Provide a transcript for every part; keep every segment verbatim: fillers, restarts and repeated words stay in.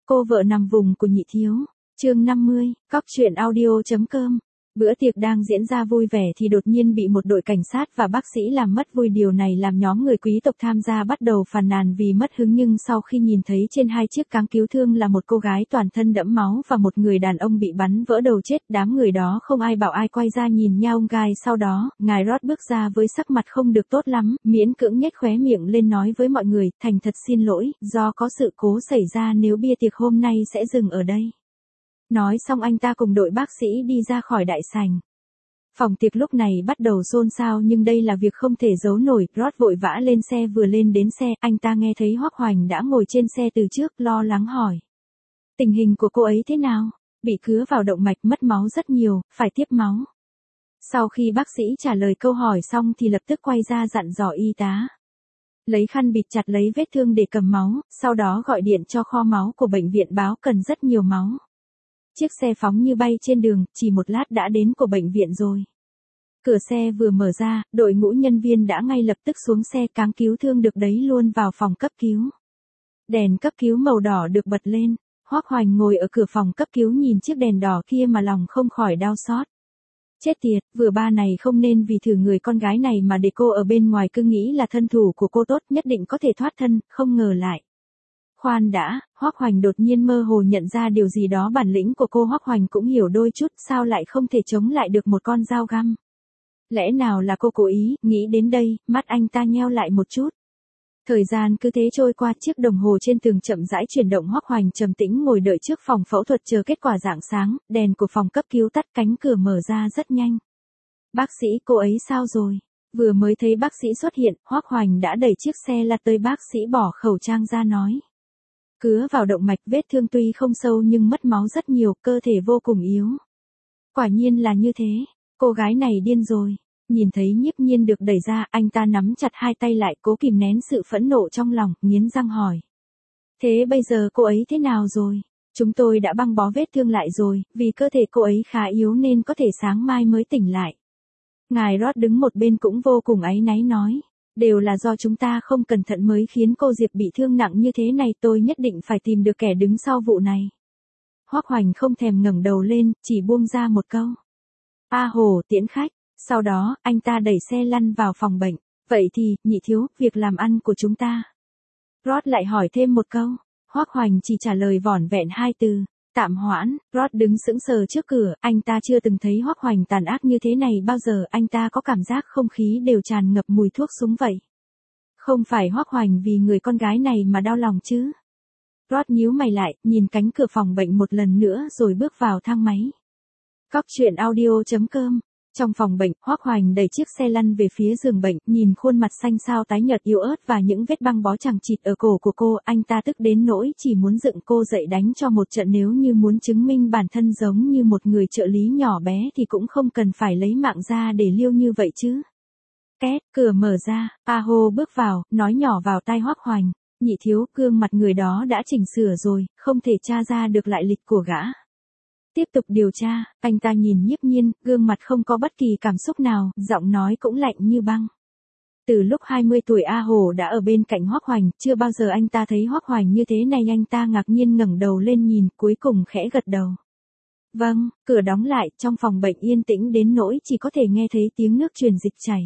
Cô vợ nằm vùng của Nhị Thiếu. Chương năm mươi, cóc truyện audio.com. Bữa tiệc đang diễn ra vui vẻ thì đột nhiên bị một đội cảnh sát và bác sĩ làm mất vui, điều này làm nhóm người quý tộc tham gia bắt đầu phàn nàn vì mất hứng, nhưng sau khi nhìn thấy trên hai chiếc cáng cứu thương là một cô gái toàn thân đẫm máu và một người đàn ông bị bắn vỡ đầu chết, đám người đó không ai bảo ai quay ra nhìn nhau. Gai sau đó, ngài Roth bước ra với sắc mặt không được tốt lắm, miễn cưỡng nhếch khóe miệng lên nói với mọi người, thành thật xin lỗi, do có sự cố xảy ra nếu bia tiệc hôm nay sẽ dừng ở đây. Nói xong anh ta cùng đội bác sĩ đi ra khỏi đại sảnh. Phòng tiệc lúc này bắt đầu xôn xao, nhưng đây là việc không thể giấu nổi. Roth vội vã lên xe, vừa lên đến xe, anh ta nghe thấy Hoắc Hoành đã ngồi trên xe từ trước, lo lắng hỏi. Tình hình của cô ấy thế nào? Bị cứa vào động mạch, mất máu rất nhiều, phải tiếp máu. Sau khi bác sĩ trả lời câu hỏi xong thì lập tức quay ra dặn dò y tá. Lấy khăn bịt chặt lấy vết thương để cầm máu, sau đó gọi điện cho kho máu của bệnh viện báo cần rất nhiều máu. Chiếc xe phóng như bay trên đường, chỉ một lát đã đến của bệnh viện rồi. Cửa xe vừa mở ra, đội ngũ nhân viên đã ngay lập tức xuống xe, cáng cứu thương được đẩy luôn vào phòng cấp cứu. Đèn cấp cứu màu đỏ được bật lên, Hoắc Hoành ngồi ở cửa phòng cấp cứu nhìn chiếc đèn đỏ kia mà lòng không khỏi đau xót. Chết tiệt, vừa ba này không nên vì thử người con gái này mà để cô ở bên ngoài, cứ nghĩ là thân thủ của cô tốt nhất định có thể thoát thân, không ngờ lại. Khoan đã, Hoắc Hoành đột nhiên mơ hồ nhận ra điều gì đó, bản lĩnh của cô Hoắc Hoành cũng hiểu đôi chút, sao lại không thể chống lại được một con dao găm. Lẽ nào là cô cố ý? Nghĩ đến đây, mắt anh ta nheo lại một chút. Thời gian cứ thế trôi qua, chiếc đồng hồ trên tường chậm rãi chuyển động, Hoắc Hoành trầm tĩnh ngồi đợi trước phòng phẫu thuật chờ kết quả rạng sáng, đèn của phòng cấp cứu tắt, cánh cửa mở ra rất nhanh. Bác sĩ, cô ấy sao rồi? Vừa mới thấy bác sĩ xuất hiện, Hoắc Hoành đã đẩy chiếc xe lật tới, bác sĩ bỏ khẩu trang ra nói. Cứa vào động mạch, vết thương tuy không sâu nhưng mất máu rất nhiều, cơ thể vô cùng yếu. Quả nhiên là như thế, cô gái này điên rồi. Nhìn thấy Nhiếp Nhiên được đẩy ra, anh ta nắm chặt hai tay lại, cố kìm nén sự phẫn nộ trong lòng, nghiến răng hỏi. Thế bây giờ cô ấy thế nào rồi? Chúng tôi đã băng bó vết thương lại rồi, vì cơ thể cô ấy khá yếu nên có thể sáng mai mới tỉnh lại. Ngài Roth đứng một bên cũng vô cùng áy náy nói. Đều là do chúng ta không cẩn thận mới khiến cô Diệp bị thương nặng như thế này, tôi nhất định phải tìm được kẻ đứng sau vụ này. Hoắc Hoành không thèm ngẩng đầu lên, chỉ buông ra một câu. A Hồ, tiễn khách. Sau đó, anh ta đẩy xe lăn vào phòng bệnh. Vậy thì, Nhị Thiếu, việc làm ăn của chúng ta. Roth lại hỏi thêm một câu. Hoắc Hoành chỉ trả lời vỏn vẹn hai từ. Tạm hoãn. Roth đứng sững sờ trước cửa, anh ta chưa từng thấy Hoắc Hoành tàn ác như thế này bao giờ, anh ta có cảm giác không khí đều tràn ngập mùi thuốc súng vậy. Không phải Hoắc Hoành vì người con gái này mà đau lòng chứ? Roth nhíu mày lại, nhìn cánh cửa phòng bệnh một lần nữa rồi bước vào thang máy. Cóc truyện audio.com. Trong phòng bệnh, Hoắc Hoành đẩy chiếc xe lăn về phía giường bệnh, nhìn khuôn mặt xanh xao tái nhợt yếu ớt và những vết băng bó chằng chịt ở cổ của cô, anh ta tức đến nỗi chỉ muốn dựng cô dậy đánh cho một trận, nếu như muốn chứng minh bản thân giống như một người trợ lý nhỏ bé thì cũng không cần phải lấy mạng ra để liêu như vậy chứ. Két, cửa mở ra, A Hồ bước vào, nói nhỏ vào tai Hoắc Hoành, Nhị Thiếu, gương mặt người đó đã chỉnh sửa rồi, không thể tra ra được lại lịch của gã. Tiếp tục điều tra, anh ta nhìn Nhiếp Nhiên, gương mặt không có bất kỳ cảm xúc nào, giọng nói cũng lạnh như băng. Từ lúc hai mươi tuổi A Hồ đã ở bên cạnh Hoắc Hoành, chưa bao giờ anh ta thấy Hoắc Hoành như thế này, anh ta ngạc nhiên ngẩng đầu lên nhìn, cuối cùng khẽ gật đầu. Vâng, cửa đóng lại, trong phòng bệnh yên tĩnh đến nỗi chỉ có thể nghe thấy tiếng nước truyền dịch chảy.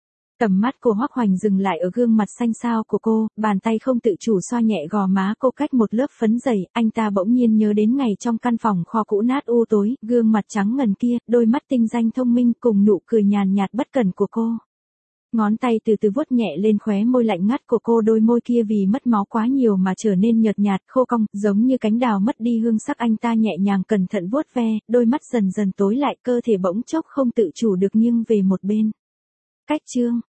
Tầm mắt của Hoắc Hoành dừng lại ở gương mặt xanh xao của cô, bàn tay không tự chủ xoa nhẹ gò má cô cách một lớp phấn dày, anh ta bỗng nhiên nhớ đến ngày trong căn phòng kho cũ nát u tối, gương mặt trắng ngần kia, đôi mắt tinh danh thông minh cùng nụ cười nhàn nhạt bất cẩn của cô. Ngón tay từ từ vuốt nhẹ lên khóe môi lạnh ngắt của cô, đôi môi kia vì mất máu quá nhiều mà trở nên nhợt nhạt, khô cong, giống như cánh đào mất đi hương sắc, anh ta nhẹ nhàng cẩn thận vuốt ve, đôi mắt dần dần tối lại, cơ thể bỗng chốc không tự chủ được nghiêng về một bên. Cách chương